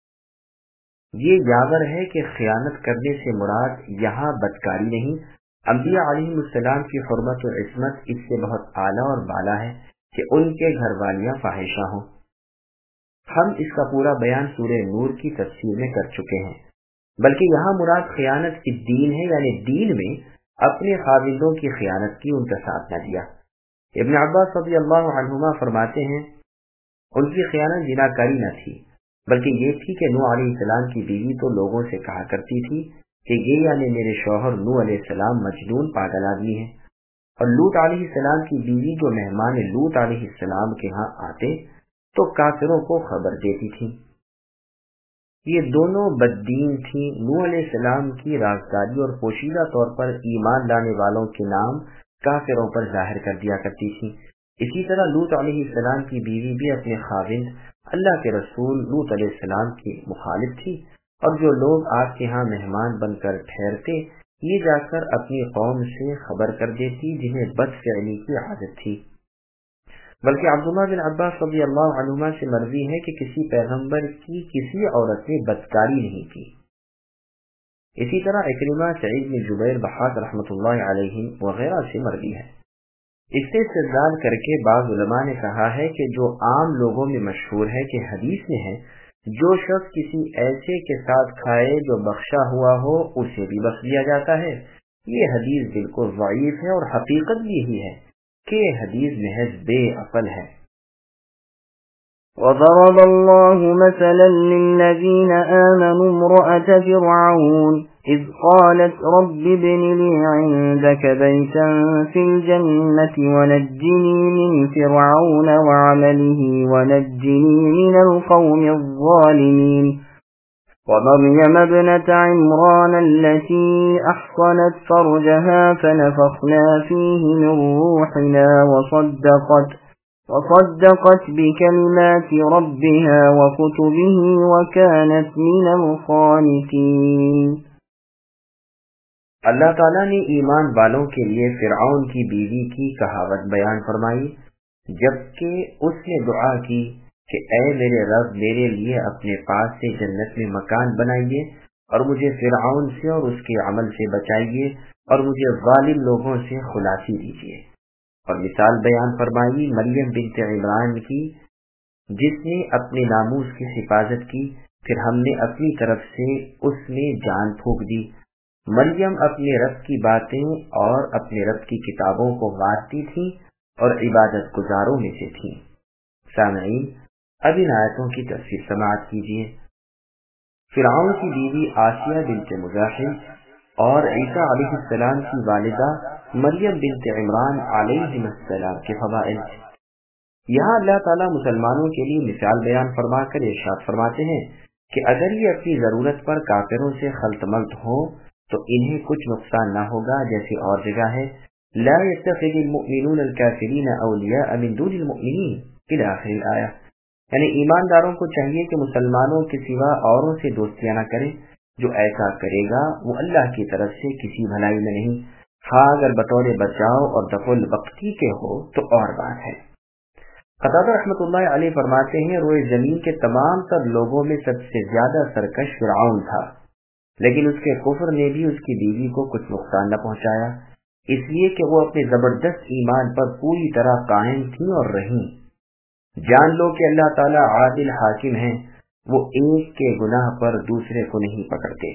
یہ یاور ہے کہ خیانت کرنے سے مراد یہاں بدکاری نہیں، انبیاء علیہ السلام کی حرمت و عصمت اس سے بہت اعلیٰ اور بالا ہے کہ ان کے گھر والیاں فاحشہ ہوں۔ ہم اس کا پورا بیان سورہ نور کی تفسیر میں کر چکے ہیں، بلکہ یہاں مراد خیانت کی دین ہے، یعنی دین میں اپنے خاوندوں کی خیانت کی، ان کا ساتھ نہ دیا۔ ابن عباس رضی اللہ عنہما فرماتے ہیں ان کی خیانت زناکاری نہ تھی، بلکہ یہ تھی کہ نوح علیہ السلام کی بیوی تو لوگوں سے کہا کرتی تھی کہ یہ یعنی میرے شوہر نوح علیہ السلام مجنون پاگل آدمی ہے، اور لوط علیہ السلام کی بیوی جو مہمان لوط علیہ السلام کے ہاں آتے تو کافروں کو خبر دیتی تھی۔ یہ دونوں بددین تھیں۔ نوح علیہ السلام کی رازداری اور پوشیدہ طور پر ایمان لانے والوں کے نام کافروں پر ظاہر کر دیا کرتی تھی۔ اسی طرح لوط علیہ السلام کی بیوی بھی اپنے خاوند اللہ کے رسول لوط علیہ السلام کی مخالف تھی، اور جو لوگ آپ کے ہاں مہمان بن کر ٹھہرتے یہ جا کر اپنی قوم سے خبر کر دیتی جنہیں بد فعلی کی عادت تھی۔ بلکہ عبداللہ بن عباس رضی اللہ عنہما سے مروی ہے کہ کسی پیغمبر کی کسی عورت نے بدکاری نہیں کی۔ اسی طرح اکرمہ، سعید بن جبیر، بحاق رحمۃ اللہ علیہ وغیرہ سے مروی ہے۔ اس سے استدلال کر کے بعض علماء نے کہا ہے کہ جو عام لوگوں میں مشہور ہے کہ حدیث میں ہے جو شخص کسی ایسے کے ساتھ کھائے جو بخشا ہوا ہو اسے بھی بخش دیا جاتا ہے، یہ حدیث بالکل ضعیف ہے، اور حقیقت بھی یہی ہے کہ حدیث محض بے عقل ہے۔ وضرب الله مثلا للذين آمنوا امرأة فرعون إذ قالت رب ابن لي عندك بيتا في الجنة ونجني من فرعون وعمله ونجني من القوم الظالمين ومريم ابنة عمران التي أحصنت فرجها فنفخنا فيه من روحنا وصدقت بكلمات ربها وكتبه وكانت من القانتين۔ اللہ تعالیٰ نے ایمان والوں کے لیے فرعون کی بیوی کی کہاوت بیان فرمائی جبکہ اس نے دعا کی کہ اے میرے رب، میرے لیے اپنے پاس سے جنت میں مکان بنائیے اور مجھے فرعون سے اور اس کے عمل سے بچائیے اور مجھے ظالم لوگوں سے خلاصی دیجیے۔ اور مثال بیان فرمائی مریم بنت عمران کی جس نے اپنے ناموس کی حفاظت کی، پھر ہم نے اپنی طرف سے اس میں جان پھونک دی۔ مریم اپنے رب کی باتیں اور اپنے رب کی کتابوں کو مانتی تھی اور عبادت گزاروں میں سے تھی۔ سامعین، اب ان آیتوں کی تفسیر سماعت کیجیے۔ فرعون کی بیوی آسیہ بنت مزاحم اور عیسیٰ علیہ السلام کی والدہ مریم بنت عمران علیہ السلام کے فضائل۔ یہاں اللہ تعالیٰ مسلمانوں کے لیے مثال بیان فرما کر ارشاد فرماتے ہیں کہ اگر یہ اپنی ضرورت پر کافروں سے خلط ملط ہو تو انہیں کچھ نقصان نہ ہوگا، جیسے اور جگہ ہے لا يتخذ المؤمنون الكافرین اولیاء من دون المؤمنین الى آخر الآیہ، یعنی ایمانداروں کو چاہیے کہ مسلمانوں کے سوا اوروں سے دوستیاں نہ کریں، جو ایسا کرے گا وہ اللہ کی طرف سے کسی بھلائی میں نہیں ہاں اگر بطور بچاؤ اور دفع الوقتی کے ہو تو اور بات ہے۔ قتادہ رحمۃ اللہ علیہ فرماتے ہیں روئے زمین کے تمام تر لوگوں میں سب سے زیادہ سرکش فرعون تھا، لیکن اس کے کفر نے بھی اس کی بیوی کو کچھ نقصان نہ پہنچایا، اس لیے کہ وہ اپنے زبردست ایمان پر پوری طرح قائم تھی اور رہیں۔ جان لو کہ اللہ تعالیٰ عادل حاکم ہیں، وہ ایک کے گناہ پر دوسرے کو نہیں پکڑتے۔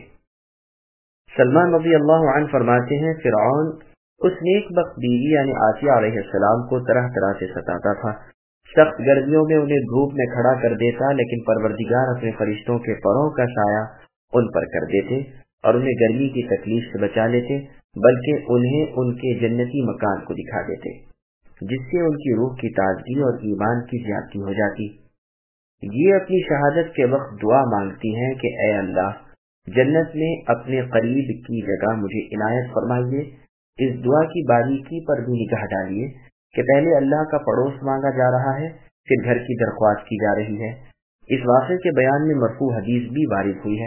سلمان رضی اللہ عنہ فرماتے ہیں فرعون اس نیک بخت بیوی یعنی آسیہ علیہ السلام کو طرح طرح سے ستاتا تھا۔ سخت گرمیوں میں انہیں دھوپ میں کھڑا کر دیتا، لیکن پروردگار اپنے فرشتوں کے پروں کا سایہ ان پر کر دیتے اور انہیں گرمی کی تکلیف سے بچا لیتے، بلکہ انہیں ان کے جنتی مکان کو دکھا دیتے، جس سے ان کی روح کی تازگی اور ایمان کی زیادتی ہو جاتی۔ یہ اپنی شہادت کے وقت دعا مانگتی ہیں کہ اے اللہ، جنت میں اپنے قریب کی جگہ مجھے عنایت فرمائیے۔ اس دعا کی باریکی پر بھی نگاہ ڈالیے کہ پہلے اللہ کا پڑوس مانگا جا رہا ہے، پھر گھر کی درخواست کی جا رہی ہے۔ اس واقعے کے بیان میں مرفوع حدیث بھی وارد ہوئی ہے۔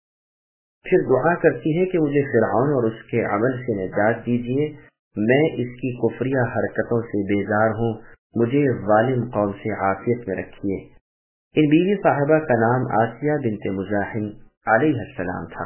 پھر دعا کرتی ہے کہ مجھے فرعون اور اس کے عمل سے نجات دیجیے، میں اس کی کفریہ حرکتوں سے بیزار ہوں، مجھے ظالم قوم سے عافیت میں رکھیے۔ ان بیوی صاحبہ کا نام آسیہ بنت مزاحم علیہ السلام تھا۔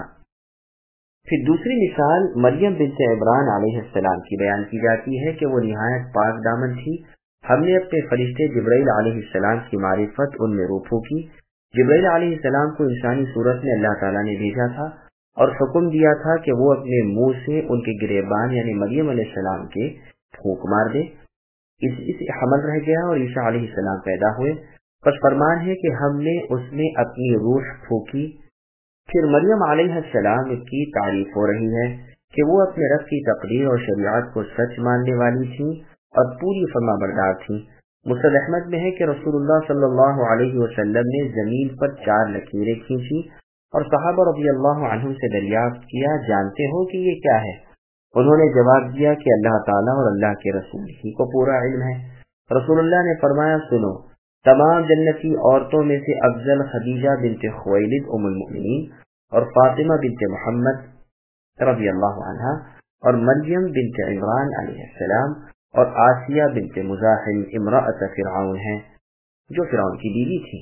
پھر دوسری مثال مریم بنت عمران علیہ السلام کی بیان کی جاتی ہے کہ وہ نہایت پاک دامن تھی۔ ہم نے اپنے فرشتے جبرائیل علیہ السلام کی معرفت ان میں روپو کی۔ جبرائیل علیہ السلام کو انسانی صورت میں اللہ تعالیٰ نے بھیجا تھا اور حکم دیا تھا کہ وہ اپنے منہ سے ان کے گریبان یعنی مریم علیہ السلام کے پھونک مار دے۔ اس حمل رہ گیا اور عیسیٰ علیہ السلام پیدا ہوئے، پس فرمان ہے کہ ہم نے اس میں اپنی روح پھونکی۔ پھر مریم علیہ السلام کی تعریف ہو رہی ہے کہ وہ اپنے رب کی تقدیر اور شریعت کو سچ ماننے والی تھی اور پوری فرما بردار تھی۔ مسند احمد میں ہے کہ رسول اللہ صلی اللہ علیہ وسلم نے زمین پر 4 لکیریں کھینچی اور صحابہ رضی اللہ عنہم سے دریافت کیا جانتے ہو کہ یہ کیا ہے؟ انہوں نے جواب دیا کہ اللہ تعالیٰ اور اللہ کے رسول ہی کو پورا علم ہے۔ رسول اللہ نے فرمایا سنو، تمام جنتی عورتوں میں سے افضل خدیجہ بنت خویلد ام المؤمنین اور فاطمہ بنت محمد رضی اللہ عنہا اور مریم بنت عمران علیہ السلام اور آسیہ بنت مزاحم امرأۃ فرعون ہیں، جو فرعون کی بیوی تھی۔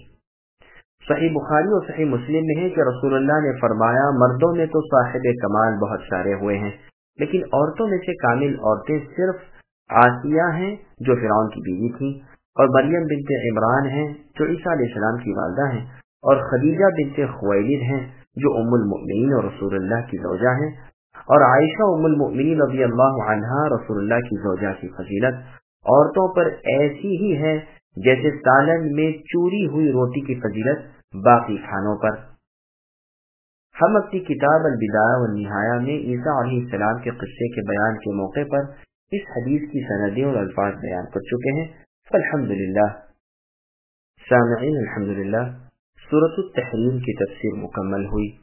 صحیح بخاری اور صحیح مسلم میں ہے کہ رسول اللہ نے فرمایا مردوں میں تو صاحب کمال بہت سارے ہوئے ہیں، لیکن عورتوں میں سے کامل عورتیں صرف آسیہ ہیں جو فرعون کی بیوی تھی، اور مریم بنت عمران ہیں جو عیسیٰ علیہ السلام کی والدہ ہیں، اور خدیجہ بنت خویلد ہیں جو ام المؤمنین اور رسول اللہ کی زوجہ ہیں، اور عائشہ ام المؤمنین رضی اللہ عنہا رسول اللہ کی زوجہ کی فضیلت عورتوں پر ایسی ہی ہے جیسے سالن میں چوری ہوئی روٹی کی فضیلت باقی کھانوں پر۔ ہم اپنی کتاب البدایہ والنہایہ میں عیسیٰ علیہ السلام کے قصے کے بیان کے موقع پر اس حدیث کی سندیں اور الفاظ بیان کر چکے ہیں۔ الحمدللہ سامعین، الحمدللہ سورۃ التحریم کی تفسیر مکمل ہوئی۔